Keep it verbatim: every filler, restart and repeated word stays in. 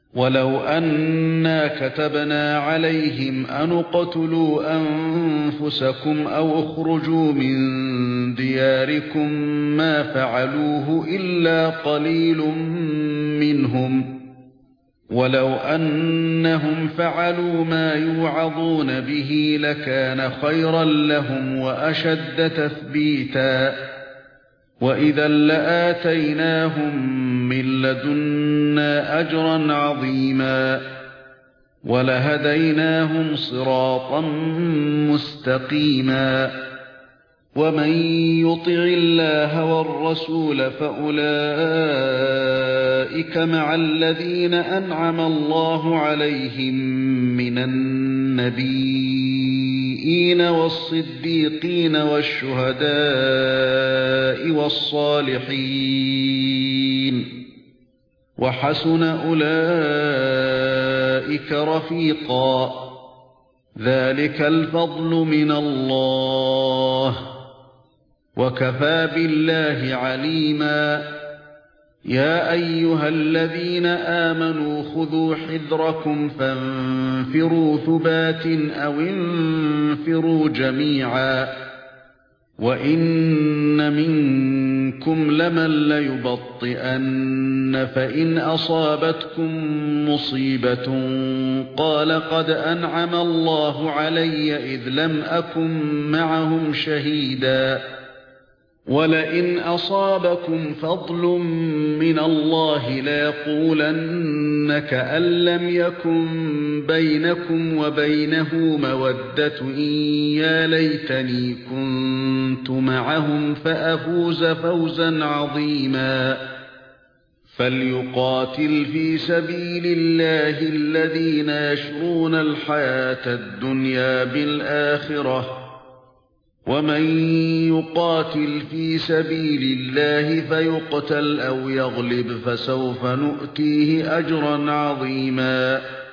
ولو أنا كتبنا عليهم أن اقتلوا أنفسكم أو اخرجوا من دياركم ما فعلوه إلا قليل منهم ولو أنهم فعلوا ما يوعظون به لكان خيرا لهم وأشد تثبيتا وإذا لآتيناهم من لدنا أجرا عظيما ولهديناهم صراطا مستقيما ومن يطع الله والرسول فأولئك مع الذين أنعم الله عليهم من النبيين والصديقين والشهداء والصالحين وحسن أولئك رفيقا ذلك الفضل من الله وكفى بالله عليما يا أيها الذين آمنوا خذوا حذركم فانفروا ثبات أو انفروا جميعا وإن منكم لمن ليبطئن فإن أصابتكم مصيبة قال قد أنعم الله علي إذ لم أكن معهم شهيدا ولئن أصابكم فضل من الله ليقولن كأن لم يكن بينكم وبينه مودة إن يا ليتني كنت معهم فأفوز فوزا عظيما فليقاتل في سبيل الله الذين يشرون الحياة الدنيا بالآخرة ومن يقاتل في سبيل الله فيقتل أو يغلب فسوف نؤتيه أجرا عظيما